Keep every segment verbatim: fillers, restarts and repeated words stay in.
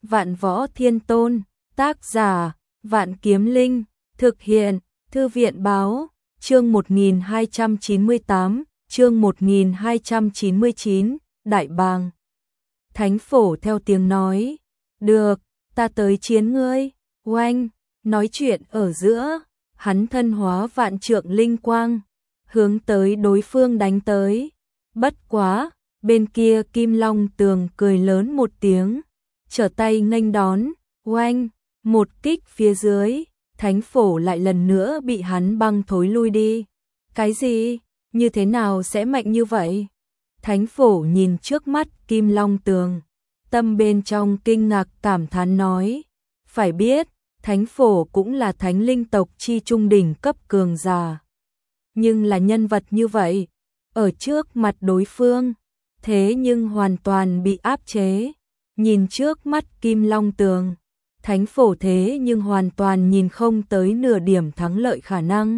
Vạn Võ Thiên Tôn, tác giả, Vạn Kiếm Linh, thực hiện, Thư viện báo, chương một nghìn hai trăm chín mươi tám, chương một nghìn hai trăm chín mươi chín, Đại Bàng. Thánh Phổ theo tiếng nói, được, ta tới chiến ngươi, oanh, nói chuyện ở giữa, hắn thân hóa vạn trượng linh quang, hướng tới đối phương đánh tới, bất quá, bên kia Kim Long Tường cười lớn một tiếng, trở tay nghênh đón, oanh, một kích phía dưới, Thánh Phổ lại lần nữa bị hắn băng thối lui đi. Cái gì? Như thế nào sẽ mạnh như vậy? Thánh Phổ nhìn trước mắt Kim Long Tường, tâm bên trong kinh ngạc cảm thán nói, phải biết, Thánh Phổ cũng là thánh linh tộc chi trung đỉnh cấp cường giả. Nhưng là nhân vật như vậy, ở trước mặt đối phương, thế nhưng hoàn toàn bị áp chế. Nhìn trước mắt Kim Long Tường, Thánh Phổ thế nhưng hoàn toàn nhìn không tới nửa điểm thắng lợi khả năng.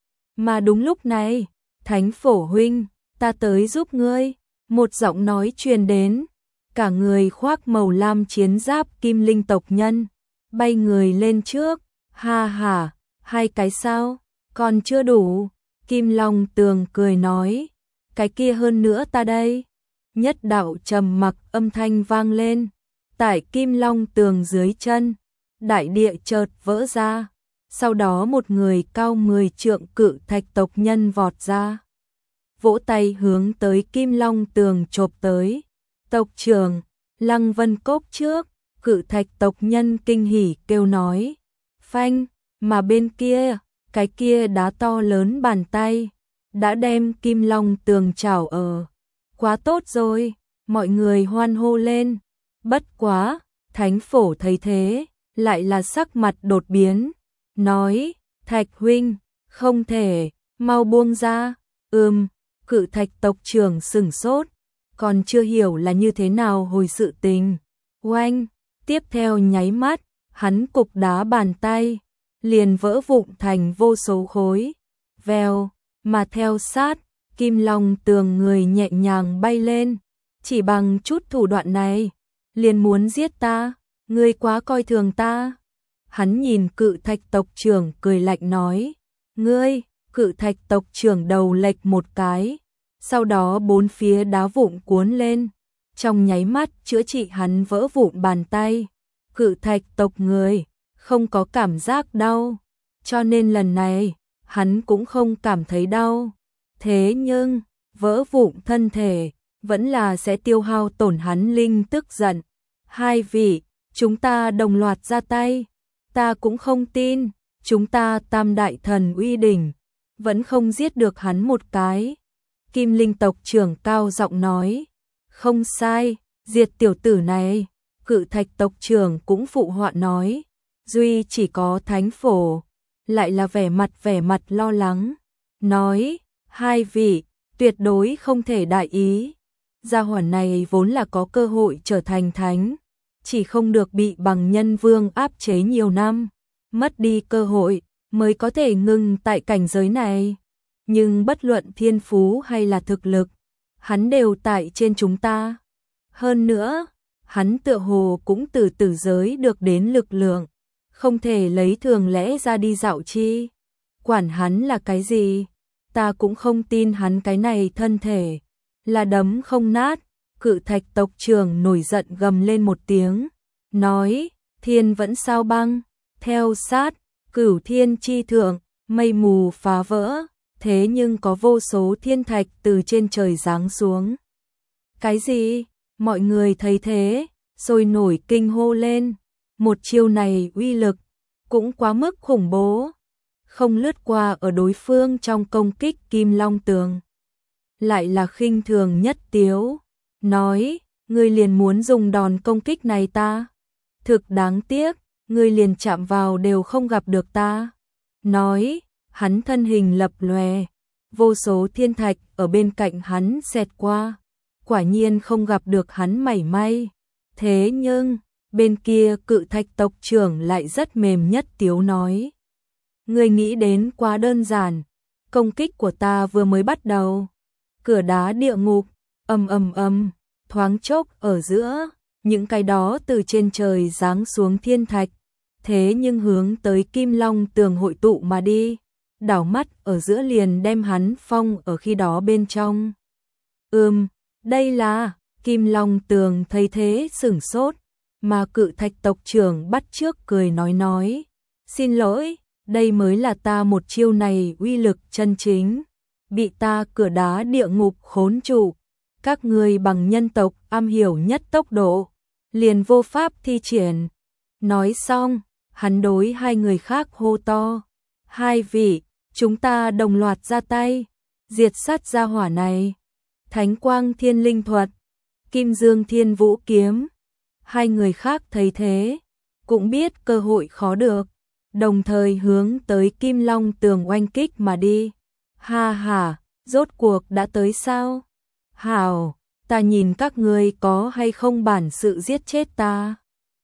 Mà đúng lúc này, Thánh Phổ huynh, ta tới giúp ngươi, một giọng nói truyền đến, cả người khoác màu lam chiến giáp kim linh tộc nhân, bay người lên trước, ha ha, hai cái sao, còn chưa đủ, Kim Long Tường cười nói, cái kia hơn nữa ta đây. Nhất đạo trầm mặc âm thanh vang lên, tại Kim Long Tường dưới chân, đại địa chợt vỡ ra, sau đó một người cao mười trượng cự thạch tộc nhân vọt ra, vỗ tay hướng tới Kim Long Tường chộp tới. Tộc trưởng, Lăng Vân Cốc trước, cự thạch tộc nhân kinh hỉ kêu nói, phanh, mà bên kia, cái kia đá to lớn bàn tay, đã đem Kim Long Tường chảo ở. Quá tốt rồi, mọi người hoan hô lên. Bất quá, Thánh Phổ thấy thế, lại là sắc mặt đột biến, nói, Thạch huynh, không thể, mau buông ra. Ừm, cự thạch tộc trưởng sửng sốt, còn chưa hiểu là như thế nào hồi sự tình. Oanh, tiếp theo nháy mắt, hắn cục đá bàn tay, liền vỡ vụn thành vô số khối. Vèo, mà theo sát, Kim Long Tường người nhẹ nhàng bay lên, chỉ bằng chút thủ đoạn này, liền muốn giết ta, ngươi quá coi thường ta. Hắn nhìn cự thạch tộc trưởng cười lạnh nói, ngươi, cự thạch tộc trưởng đầu lệch một cái, sau đó bốn phía đá vụn cuốn lên, trong nháy mắt chữa trị hắn vỡ vụn bàn tay. Cự thạch tộc người, không có cảm giác đau, cho nên lần này, hắn cũng không cảm thấy đau. Thế nhưng, vỡ vụn thân thể, vẫn là sẽ tiêu hao tổn hắn linh tức giận. Hai vị, chúng ta đồng loạt ra tay, ta cũng không tin, chúng ta tam đại thần uy đỉnh, vẫn không giết được hắn một cái. Kim Linh tộc trưởng cao giọng nói, không sai, diệt tiểu tử này. Cự thạch tộc trưởng cũng phụ họa nói, duy chỉ có Thánh Phổ, lại là vẻ mặt vẻ mặt lo lắng, nói, hai vị, tuyệt đối không thể đại ý. Gia hỏa này vốn là có cơ hội trở thành thánh, chỉ không được bị bằng nhân vương áp chế nhiều năm, mất đi cơ hội, mới có thể ngừng tại cảnh giới này. Nhưng bất luận thiên phú hay là thực lực, hắn đều tại trên chúng ta. Hơn nữa, hắn tựa hồ cũng từ tử giới được đến lực lượng, không thể lấy thường lẽ ra đi dạo chi. Quản hắn là cái gì? Ta cũng không tin hắn cái này thân thể là đấm không nát. Cự thạch tộc trưởng nổi giận gầm lên một tiếng, nói, thiên vẫn sao băng, theo sát, cửu thiên chi thượng, mây mù phá vỡ, thế nhưng có vô số thiên thạch từ trên trời giáng xuống. Cái gì? Mọi người thấy thế, sôi nổi kinh hô lên, một chiêu này uy lực, cũng quá mức khủng bố, không lướt qua ở đối phương trong công kích Kim Long Tường. Lại là khinh thường nhất tiếu, nói, ngươi liền muốn dùng đòn công kích này ta, thực đáng tiếc, ngươi liền chạm vào đều không gặp được ta. Nói, hắn thân hình lập lòe, vô số thiên thạch ở bên cạnh hắn xẹt qua, quả nhiên không gặp được hắn mảy may. Thế nhưng, bên kia cự thạch tộc trưởng lại rất mềm nhất tiếu nói, ngươi nghĩ đến quá đơn giản, công kích của ta vừa mới bắt đầu. Cửa đá địa ngục, ầm ầm ầm, thoáng chốc ở giữa, những cái đó từ trên trời giáng xuống thiên thạch, thế nhưng hướng tới Kim Long Tường hội tụ mà đi, đảo mắt ở giữa liền đem hắn phong ở khi đó bên trong. Ừm, đây là, Kim Long Tường thấy thế sửng sốt, mà Cự Thạch tộc trưởng bắt trước cười nói nói, xin lỗi, đây mới là ta một chiêu này uy lực chân chính, bị ta cửa đá địa ngục khốn trụ, các ngươi bằng nhân tộc am hiểu nhất tốc độ, liền vô pháp thi triển. Nói xong, hắn đối hai người khác hô to, hai vị, chúng ta đồng loạt ra tay, diệt sát gia hỏa này. Thánh Quang Thiên Linh Thuật, Kim Dương Thiên Vũ Kiếm. Hai người khác thấy thế, cũng biết cơ hội khó được, đồng thời hướng tới Kim Long Tường oanh kích mà đi. Ha ha, rốt cuộc đã tới sao? Hảo, ta nhìn các ngươi có hay không bản sự giết chết ta.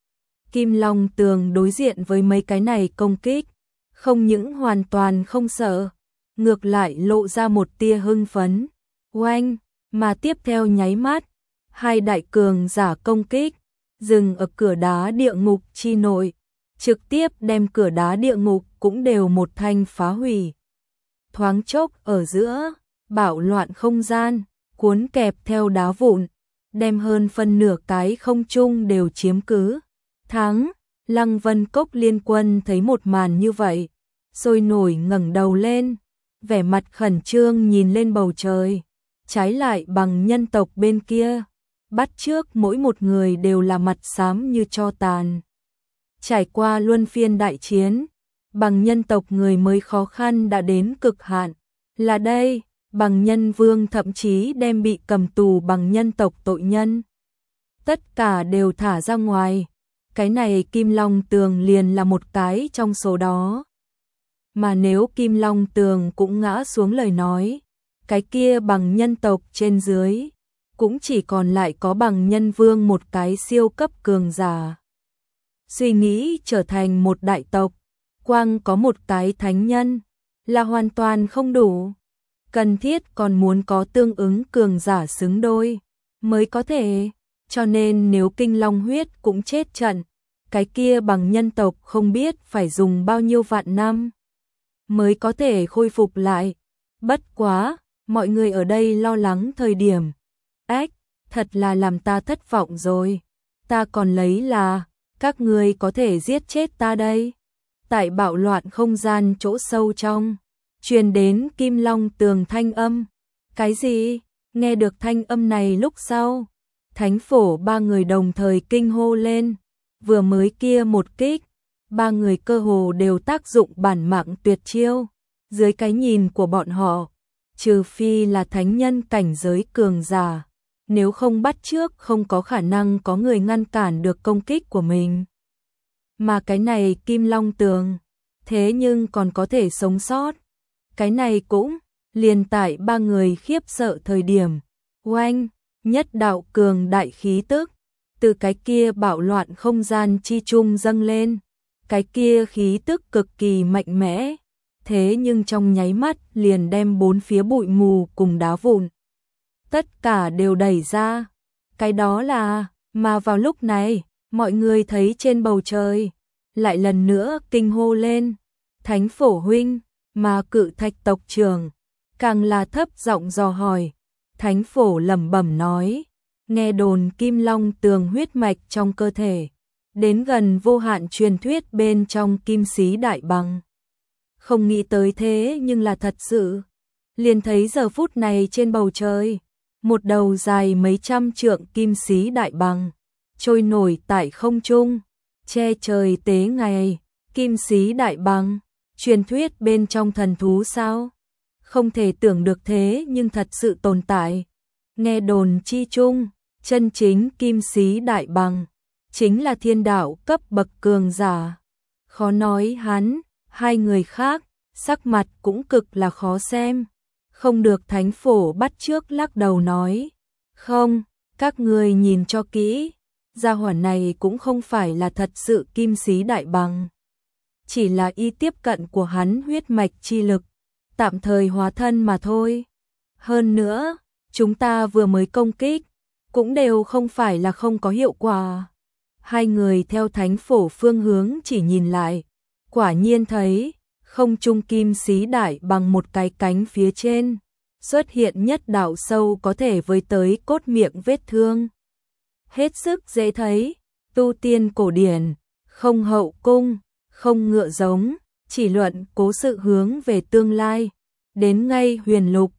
Kim Long Tường đối diện với mấy cái này công kích, không những hoàn toàn không sợ, ngược lại lộ ra một tia hưng phấn. Oanh, mà tiếp theo nháy mắt, hai đại cường giả công kích, dừng ở cửa đá địa ngục chi nội, trực tiếp đem cửa đá địa ngục cũng đều một thanh phá hủy. Thoáng chốc ở giữa, bạo loạn không gian, cuốn kẹp theo đá vụn, đem hơn phân nửa cái không trung đều chiếm cứ. Thắng, Lăng Vân Cốc liên quân thấy một màn như vậy, sôi nổi ngẩng đầu lên, vẻ mặt khẩn trương nhìn lên bầu trời. Trái lại bằng nhân tộc bên kia, bắt trước mỗi một người đều là mặt xám như tro tàn. Trải qua luân phiên đại chiến, bằng nhân tộc người mới khó khăn đã đến cực hạn. Là đây, bằng nhân vương thậm chí đem bị cầm tù bằng nhân tộc tội nhân. Tất cả đều thả ra ngoài, cái này Kim Long Tường liền là một cái trong số đó. Mà nếu Kim Long Tường cũng ngã xuống lời nói, cái kia bằng nhân tộc trên dưới, cũng chỉ còn lại có bằng nhân vương một cái siêu cấp cường giả. Suy nghĩ trở thành một đại tộc, quang có một cái thánh nhân, là hoàn toàn không đủ. Cần thiết còn muốn có tương ứng cường giả xứng đôi, mới có thể. Cho nên nếu Kinh Long huyết cũng chết trận, cái kia bằng nhân tộc không biết phải dùng bao nhiêu vạn năm, mới có thể khôi phục lại. Bất quá, mọi người ở đây lo lắng thời điểm. Ách, thật là làm ta thất vọng rồi. Ta còn lấy là, các ngươi có thể giết chết ta đây. Tại bạo loạn không gian chỗ sâu trong, truyền đến Kim Long Tường thanh âm. Cái gì? Nghe được thanh âm này lúc sau, Thánh Phổ ba người đồng thời kinh hô lên. Vừa mới kia một kích, ba người cơ hồ đều tác dụng bản mạng tuyệt chiêu. Dưới cái nhìn của bọn họ, trừ phi là thánh nhân cảnh giới cường giả, nếu không bắt trước không có khả năng có người ngăn cản được công kích của mình. Mà cái này Kim Long Tường, thế nhưng còn có thể sống sót. Cái này cũng, liền tại ba người khiếp sợ thời điểm, oanh, nhất đạo cường đại khí tức, từ cái kia bạo loạn không gian chi trung dâng lên. Cái kia khí tức cực kỳ mạnh mẽ, thế nhưng trong nháy mắt liền đem bốn phía bụi mù cùng đá vụn tất cả đều đẩy ra. Cái đó là, mà vào lúc này, mọi người thấy trên bầu trời, lại lần nữa kinh hô lên. Thánh Phổ huynh, mà Cự Thạch tộc trưởng, càng là thấp giọng dò hỏi. Thánh Phổ lẩm bẩm nói, nghe đồn Kim Long Tường huyết mạch trong cơ thể, đến gần vô hạn truyền thuyết bên trong Kim Sĩ Đại Bằng. Không nghĩ tới thế nhưng là thật sự. Liền thấy giờ phút này trên bầu trời, một đầu dài mấy trăm trượng Kim Sĩ Đại Bằng, trôi nổi tại không trung, che trời tế ngày. Kim Sĩ Đại Bằng, truyền thuyết bên trong thần thú sao? Không thể tưởng được thế nhưng thật sự tồn tại. Nghe đồn chi chung, chân chính Kim Sĩ Đại Bằng, chính là thiên đạo cấp bậc cường giả. Khó nói hắn, hai người khác, sắc mặt cũng cực là khó xem. Không được Thánh Phổ bắt trước lắc đầu nói. Không, các người nhìn cho kỹ, gia hỏa này cũng không phải là thật sự Kim Sĩ Đại Bằng. Chỉ là y tiếp cận của hắn huyết mạch chi lực, tạm thời hóa thân mà thôi. Hơn nữa, chúng ta vừa mới công kích, cũng đều không phải là không có hiệu quả. Hai người theo thánh phổ phương hướng chỉ nhìn lại, quả nhiên thấy không trung kim xí đại bằng một cái cánh phía trên, xuất hiện nhất đạo sâu có thể với tới cốt miệng vết thương. Hết sức dễ thấy, tu tiên cổ điển, không hậu cung, không ngựa giống, chỉ luận cố sự hướng về tương lai, đến ngay huyền lục,